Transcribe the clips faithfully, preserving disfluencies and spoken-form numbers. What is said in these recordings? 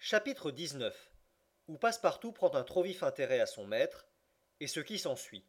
Chapitre dix-neuf où Passepartout prend un trop vif intérêt à son maître, et ce qui s'ensuit.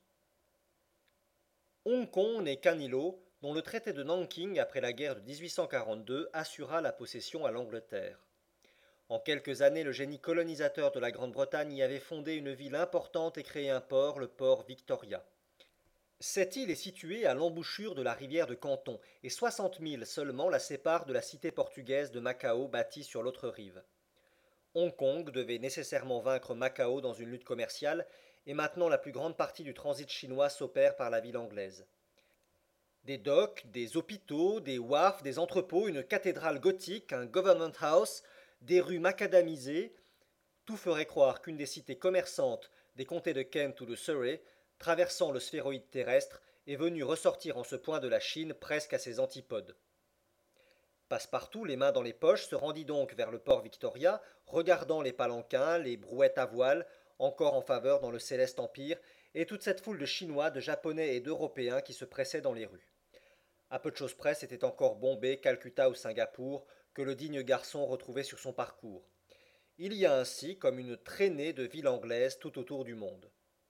Hong Kong n'est qu'un îlot dont le traité de Nanking après la guerre de dix-huit cent quarante-deux assura la possession à l'Angleterre. En quelques années, le génie colonisateur de la Grande-Bretagne y avait fondé une ville importante et créé un port, le port Victoria. Cette île est située à l'embouchure de la rivière de Canton, et soixante milles seulement la séparent de la cité portugaise de Macao bâtie sur l'autre rive. Hong Kong devait nécessairement vaincre Macao dans une lutte commerciale, et maintenant la plus grande partie du transit chinois s'opère par la ville anglaise. Des docks, des hôpitaux, des wharfs, des entrepôts, une cathédrale gothique, un government house, des rues macadamisées, tout ferait croire qu'une des cités commerçantes des comtés de Kent ou de Surrey, traversant le sphéroïde terrestre, est venue ressortir en ce point de la Chine presque à ses antipodes. Passepartout, les mains dans les poches, se rendit donc vers le port Victoria, regardant les palanquins, les brouettes à voile, encore en faveur dans le céleste empire, et toute cette foule de Chinois, de Japonais et d'Européens qui se pressaient dans les rues. À peu de choses près, c'était encore Bombay, Calcutta ou Singapour que le digne garçon retrouvait sur son parcours. Il y a ainsi comme une traînée de villes anglaises tout autour du monde.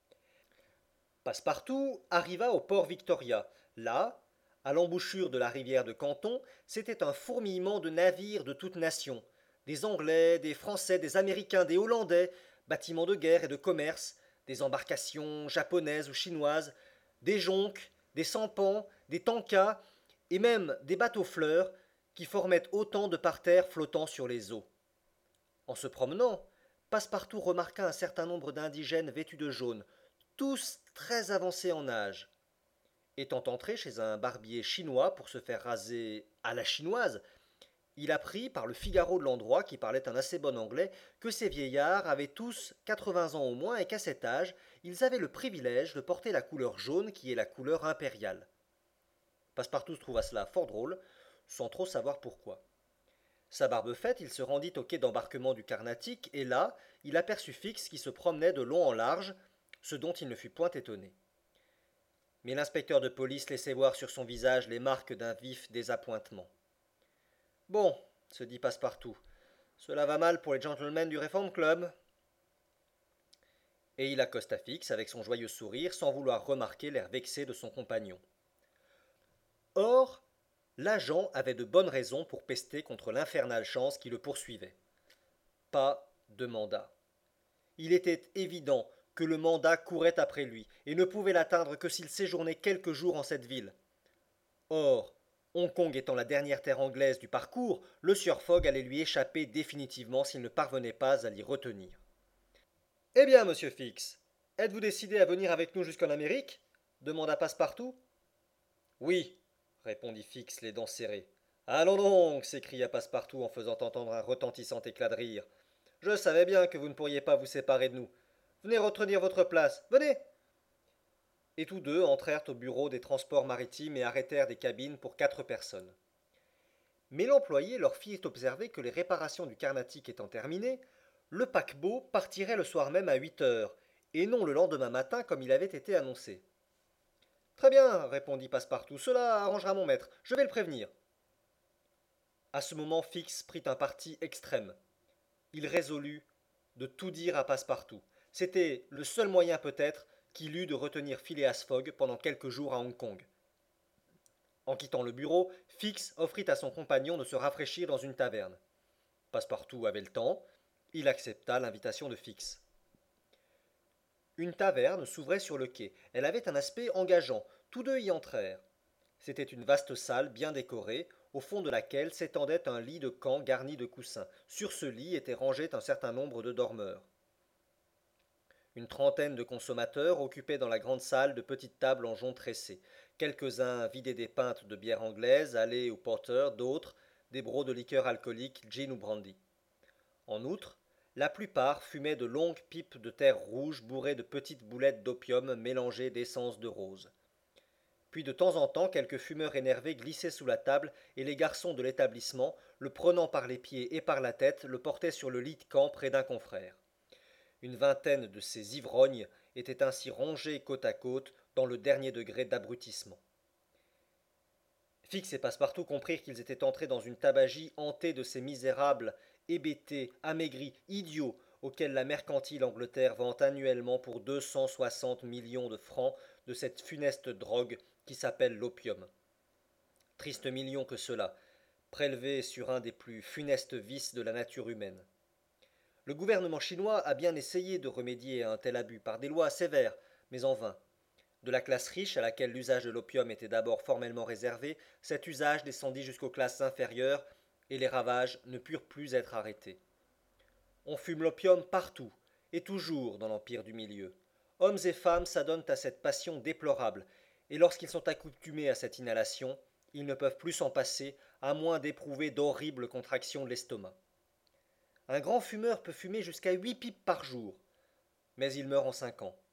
Passepartout arriva au port Victoria. Là, à l'embouchure de la rivière de Canton, c'était un fourmillement de navires de toutes nations. Des Anglais, des Français, des Américains, des Hollandais, bâtiments de guerre et de commerce, des embarcations japonaises ou chinoises, des jonques, des sampans, des tankas, et même des bateaux-fleurs qui formaient autant de parterres flottant sur les eaux. En se promenant, Passepartout remarqua un certain nombre d'indigènes vêtus de jaune, tous très avancés en âge. Étant entré chez un barbier chinois pour se faire raser à la chinoise, il apprit par le Figaro de l'endroit, qui parlait un assez bon anglais, que ces vieillards avaient tous quatre-vingts ans au moins et qu'à cet âge, ils avaient le privilège de porter la couleur jaune qui est la couleur impériale. Passepartout trouva cela fort drôle, sans trop savoir pourquoi. Sa barbe faite, il se rendit au quai d'embarquement du Carnatic, et là, il aperçut Fix qui se promenait de long en large, ce dont il ne fut point étonné. Mais l'inspecteur de police laissait voir sur son visage les marques d'un vif désappointement. Bon, se dit Passepartout, cela va mal pour les gentlemen du Reform Club. Et il accosta Fix avec son joyeux sourire, sans vouloir remarquer l'air vexé de son compagnon. Or, l'agent avait de bonnes raisons pour pester contre l'infernale chance qui le poursuivait. Pas de mandat. Il était évident que le mandat courait après lui et ne pouvait l'atteindre que s'il séjournait quelques jours en cette ville. Or, Hong Kong étant la dernière terre anglaise du parcours, le sieur Fogg allait lui échapper définitivement s'il ne parvenait pas à l'y retenir. Eh bien, monsieur Fix, êtes-vous décidé à venir avec nous jusqu'en Amérique demanda Passepartout. Oui, répondit Fix, les dents serrées. Allons donc s'écria Passepartout en faisant entendre un retentissant éclat de rire. Je savais bien que vous ne pourriez pas vous séparer de nous. Venez retenir votre place. Venez. Et tous deux entrèrent au bureau des transports maritimes et arrêtèrent des cabines pour quatre personnes. Mais l'employé leur fit observer que les réparations du Carnatic étant terminées, le paquebot partirait le soir même à huit heures, et non le lendemain matin comme il avait été annoncé. Très bien, répondit Passepartout, cela arrangera mon maître, je vais le prévenir. À ce moment, Fix prit un parti extrême. Il résolut de tout dire à Passepartout. C'était le seul moyen peut-être qu'il eut de retenir Phileas Fogg pendant quelques jours à Hong Kong. En quittant le bureau, Fix offrit à son compagnon de se rafraîchir dans une taverne. Passepartout avait le temps, il accepta l'invitation de Fix. Une taverne s'ouvrait sur le quai. Elle avait un aspect engageant. Tous deux y entrèrent. C'était une vaste salle bien décorée, au fond de laquelle s'étendait un lit de camp garni de coussins. Sur ce lit était rangé un certain nombre de dormeurs. Une trentaine de consommateurs occupaient dans la grande salle de petites tables en jonc tressé. Quelques-uns vidaient des pintes de bière anglaise, allées ou porter, d'autres des brocs de liqueur alcoolique, gin ou brandy. En outre, la plupart fumaient de longues pipes de terre rouge bourrées de petites boulettes d'opium mélangées d'essence de rose. Puis de temps en temps, quelques fumeurs énervés glissaient sous la table et les garçons de l'établissement, le prenant par les pieds et par la tête, le portaient sur le lit de camp près d'un confrère. Une vingtaine de ces ivrognes étaient ainsi rangés côte à côte dans le dernier degré d'abrutissement. Fix et Passepartout comprirent qu'ils étaient entrés dans une tabagie hantée de ces misérables hébété, amaigri, idiot, auquel la mercantile Angleterre vend annuellement pour deux cent soixante millions de francs de cette funeste drogue qui s'appelle l'opium. Triste million que cela, prélevé sur un des plus funestes vices de la nature humaine. Le gouvernement chinois a bien essayé de remédier à un tel abus par des lois sévères, mais en vain. De la classe riche, à laquelle l'usage de l'opium était d'abord formellement réservé, cet usage descendit jusqu'aux classes inférieures, et les ravages ne purent plus être arrêtés. On fume l'opium partout, et toujours dans l'empire du milieu. Hommes et femmes s'adonnent à cette passion déplorable, et lorsqu'ils sont accoutumés à cette inhalation, ils ne peuvent plus s'en passer, à moins d'éprouver d'horribles contractions de l'estomac. Un grand fumeur peut fumer jusqu'à huit pipes par jour, mais il meurt en cinq ans.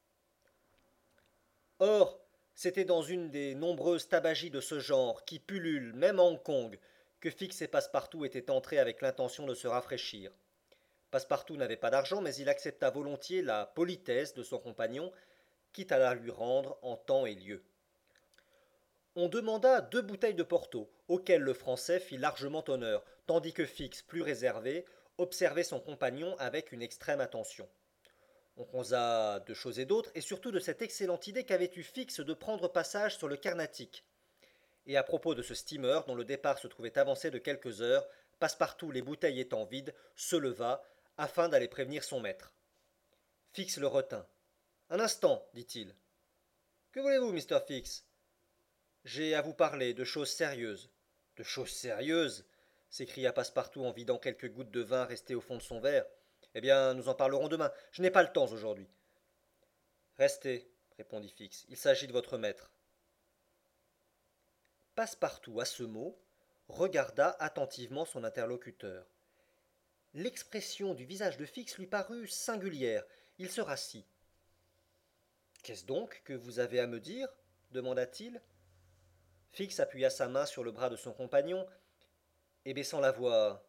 Or, c'était dans une des nombreuses tabagies de ce genre, qui pullulent même à Hong Kong, que Fix et Passepartout étaient entrés avec l'intention de se rafraîchir. Passepartout n'avait pas d'argent, mais il accepta volontiers la politesse de son compagnon, quitte à la lui rendre en temps et lieu. On demanda deux bouteilles de Porto, auxquelles le Français fit largement honneur, tandis que Fix, plus réservé, observait son compagnon avec une extrême attention. On causa de choses et d'autres, et surtout de cette excellente idée qu'avait eue Fix de prendre passage sur le Carnatic. Et à propos de ce steamer, dont le départ se trouvait avancé de quelques heures, Passepartout, les bouteilles étant vides, se leva, afin d'aller prévenir son maître. Fix le retint. Un instant, dit-il. Que voulez-vous, mister Fix? J'ai à vous parler de choses sérieuses. De choses sérieuses s'écria Passepartout en vidant quelques gouttes de vin restées au fond de son verre. Eh bien, nous en parlerons demain. Je n'ai pas le temps aujourd'hui. Restez, répondit Fix. Il s'agit de votre maître. Passepartout, à ce mot, regarda attentivement son interlocuteur. L'expression du visage de Fix lui parut singulière. Il se rassit. Qu'est-ce donc que vous avez à me dire? Demanda-t-il. Fix appuya sa main sur le bras de son compagnon et baissant la voix.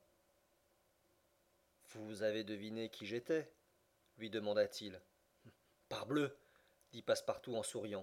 Vous avez deviné qui j'étais? Lui demanda-t-il. Parbleu, dit Passepartout en souriant.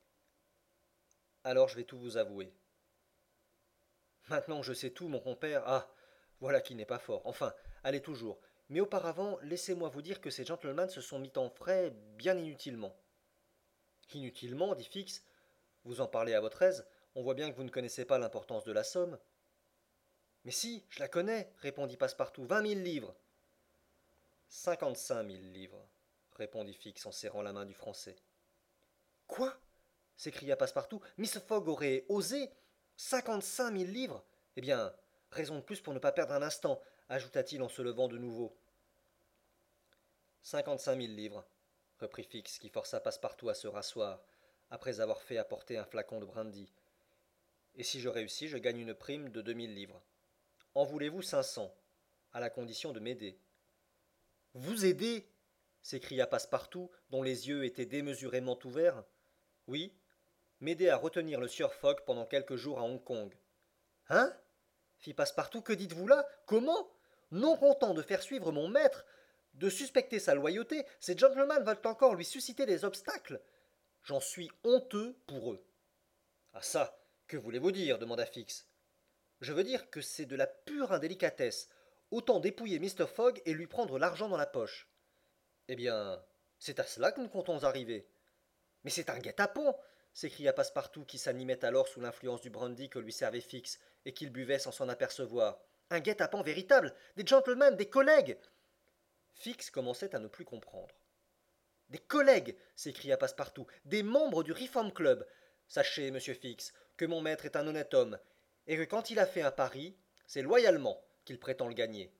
Alors je vais tout vous avouer. Maintenant que je sais tout, mon compère, ah, voilà qui n'est pas fort. Enfin, allez toujours. Mais auparavant, laissez-moi vous dire que ces gentlemen se sont mis en frais bien inutilement. Inutilement, dit Fix, vous en parlez à votre aise, on voit bien que vous ne connaissez pas l'importance de la somme. Mais si, je la connais, répondit Passepartout, vingt mille livres. Cinquante-cinq mille livres, répondit Fix en serrant la main du Français. Quoi? S'écria Passepartout. Miss Fogg aurait osé cinquante-cinq mille livres? Eh bien, raison de plus pour ne pas perdre un instant, ajouta-t-il en se levant de nouveau. Cinquante-cinq mille livres, reprit Fix, qui força Passepartout à se rasseoir, après avoir fait apporter un flacon de brandy. Et si je réussis, je gagne une prime de deux mille livres. En voulez-vous cinq cents, à la condition de m'aider? Vous aider? S'écria Passepartout, dont les yeux étaient démesurément ouverts. Oui, m'aider à retenir le sieur Fogg pendant quelques jours à Hong Kong. Hein? Fit Passepartout, que dites-vous là? Comment? Non content de faire suivre mon maître, de suspecter sa loyauté, ces gentlemen veulent encore lui susciter des obstacles. J'en suis honteux pour eux. Ah ça, que voulez-vous dire? Demanda Fix. Je veux dire que c'est de la pure indélicatesse. Autant dépouiller mister Fogg et lui prendre l'argent dans la poche. Eh bien, c'est à cela que nous comptons arriver. Mais c'est un guet-apens, s'écria Passepartout, qui s'animait alors sous l'influence du brandy que lui servait Fix et qu'il buvait sans s'en apercevoir. Un guet-apens véritable, des gentlemen, des collègues. Fix commençait à ne plus comprendre. Des collègues, s'écria Passepartout, des membres du Reform Club. Sachez, monsieur Fix, que mon maître est un honnête homme, et que quand il a fait un pari, c'est loyalement qu'il prétend le gagner.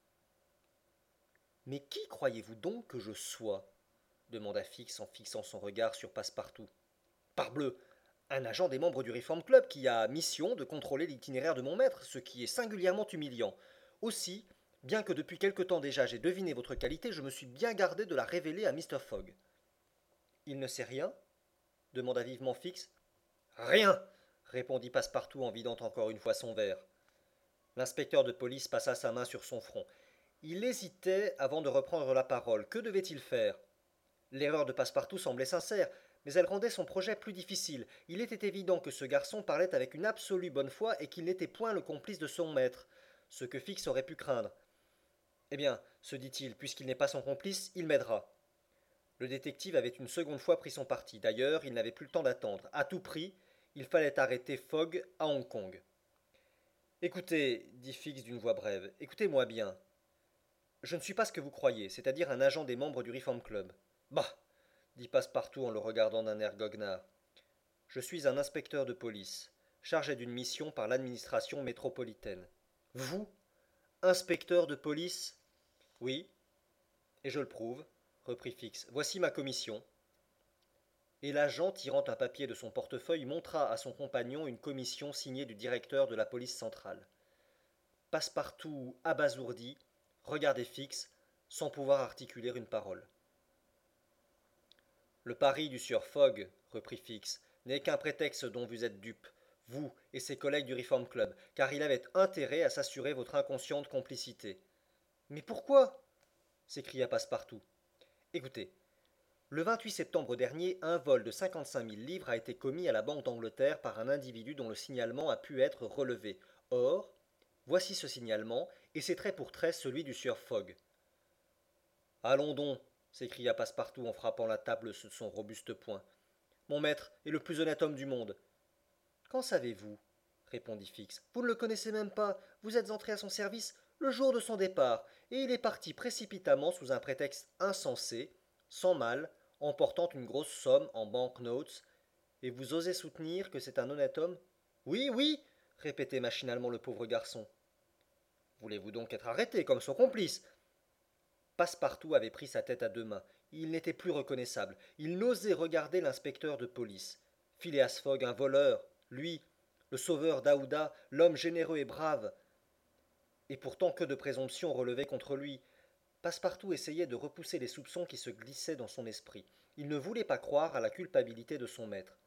Mais qui croyez-vous donc que je sois? Demanda Fix en fixant son regard sur Passepartout. Parbleu, un agent des membres du Reform Club qui a mission de contrôler l'itinéraire de mon maître, ce qui est singulièrement humiliant. Aussi, bien que depuis quelque temps déjà j'ai deviné votre qualité, je me suis bien gardé de la révéler à mister Fogg. Il ne sait rien? Demanda vivement Fix. Rien, répondit Passepartout en vidant encore une fois son verre. L'inspecteur de police passa sa main sur son front. Il hésitait avant de reprendre la parole. Que devait-il faire? L'erreur de Passepartout semblait sincère, mais elle rendait son projet plus difficile. Il était évident que ce garçon parlait avec une absolue bonne foi et qu'il n'était point le complice de son maître, ce que Fix aurait pu craindre. Eh bien, se dit-il, puisqu'il n'est pas son complice, il m'aidera. Le détective avait une seconde fois pris son parti. D'ailleurs, il n'avait plus le temps d'attendre. À tout prix, il fallait arrêter Fogg à Hong Kong. Écoutez, dit Fix d'une voix brève, écoutez-moi bien. Je ne suis pas ce que vous croyez, c'est-à-dire un agent des membres du Reform Club. Bah, dit Passepartout en le regardant d'un air goguenard. Je suis un inspecteur de police, chargé d'une mission par l'administration métropolitaine. Vous, inspecteur de police? Oui, et je le prouve, reprit Fix. Voici ma commission. Et l'agent, tirant un papier de son portefeuille, montra à son compagnon une commission signée du directeur de la police centrale. Passepartout, abasourdi, regardait Fix, sans pouvoir articuler une parole. Le pari du sieur Fogg, reprit Fix, n'est qu'un prétexte dont vous êtes dupe, vous et ses collègues du Reform Club, car il avait intérêt à s'assurer votre inconsciente complicité. Mais pourquoi s'écria Passepartout. Écoutez, le vingt-huit septembre dernier, un vol de cinquante-cinq mille livres a été commis à la Banque d'Angleterre par un individu dont le signalement a pu être relevé. Or, voici ce signalement, et c'est trait pour trait celui du sieur Fogg. Allons donc, s'écria Passepartout en frappant la table de son robuste poing. Mon maître est le plus honnête homme du monde. Qu'en savez-vous répondit Fix. Vous ne le connaissez même pas. Vous êtes entré à son service le jour de son départ, et il est parti précipitamment sous un prétexte insensé, sans mal, emportant une grosse somme en bank-notes. Et vous osez soutenir que c'est un honnête homme? Oui, oui, répétait machinalement le pauvre garçon. Voulez-vous donc être arrêté comme son complice? Passepartout avait pris sa tête à deux mains. Il n'était plus reconnaissable. Il n'osait regarder l'inspecteur de police. Phileas Fogg, un voleur, lui, le sauveur d'Aouda, l'homme généreux et brave. Et pourtant que de présomptions relevaient contre lui. Passepartout essayait de repousser les soupçons qui se glissaient dans son esprit. Il ne voulait pas croire à la culpabilité de son maître.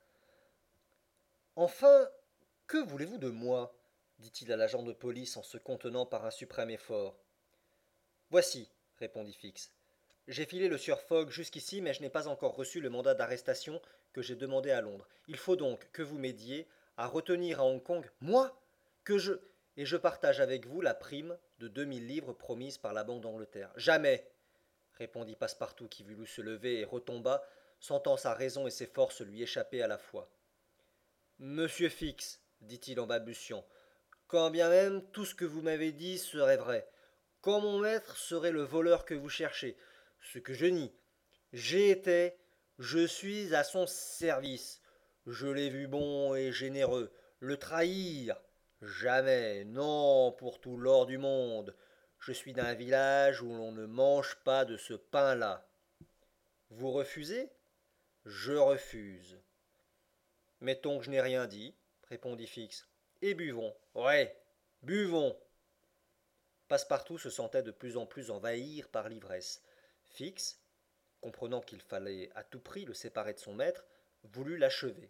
Enfin, que voulez-vous de moi dit-il à l'agent de police en se contenant par un suprême effort. Voici, répondit Fix. J'ai filé le sieur Fogg jusqu'ici, mais je n'ai pas encore reçu le mandat d'arrestation que j'ai demandé à Londres. Il faut donc que vous m'aidiez à retenir à Hong Kong, moi, que je. Et je partage avec vous la prime de deux mille livres promise par la Banque d'Angleterre. Jamais, répondit Passepartout qui voulut se lever et retomba, sentant sa raison et ses forces lui échapper à la fois. Monsieur Fix, dit-il en balbutiant, quand bien même tout ce que vous m'avez dit serait vrai, quand mon maître serait le voleur que vous cherchez, ce que je nie, j'ai été, je suis à son service. Je l'ai vu bon et généreux. Le trahir? Jamais, non, pour tout l'or du monde. Je suis d'un village où l'on ne mange pas de ce pain-là. Vous refusez? Je refuse. Mettons que je n'ai rien dit, répondit Fix. Et buvons. Ouais, buvons. Passepartout se sentait de plus en plus envahir par l'ivresse. Fix, comprenant qu'il fallait à tout prix le séparer de son maître, voulut l'achever.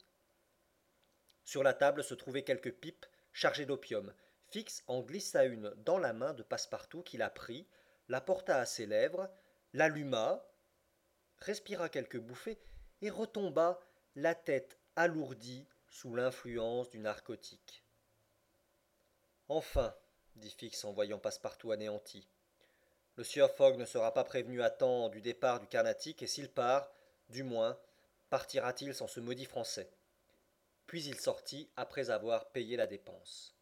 Sur la table se trouvaient quelques pipes chargées d'opium. Fix en glissa une dans la main de Passepartout qui la prit, la porta à ses lèvres, l'alluma, respira quelques bouffées et retomba, la tête alourdie sous l'influence du narcotique. Enfin, dit Fix en voyant Passepartout anéanti, le sieur Fogg ne sera pas prévenu à temps du départ du Carnatic, et s'il part, du moins, partira-t-il sans ce maudit français. Puis il sortit après avoir payé la dépense.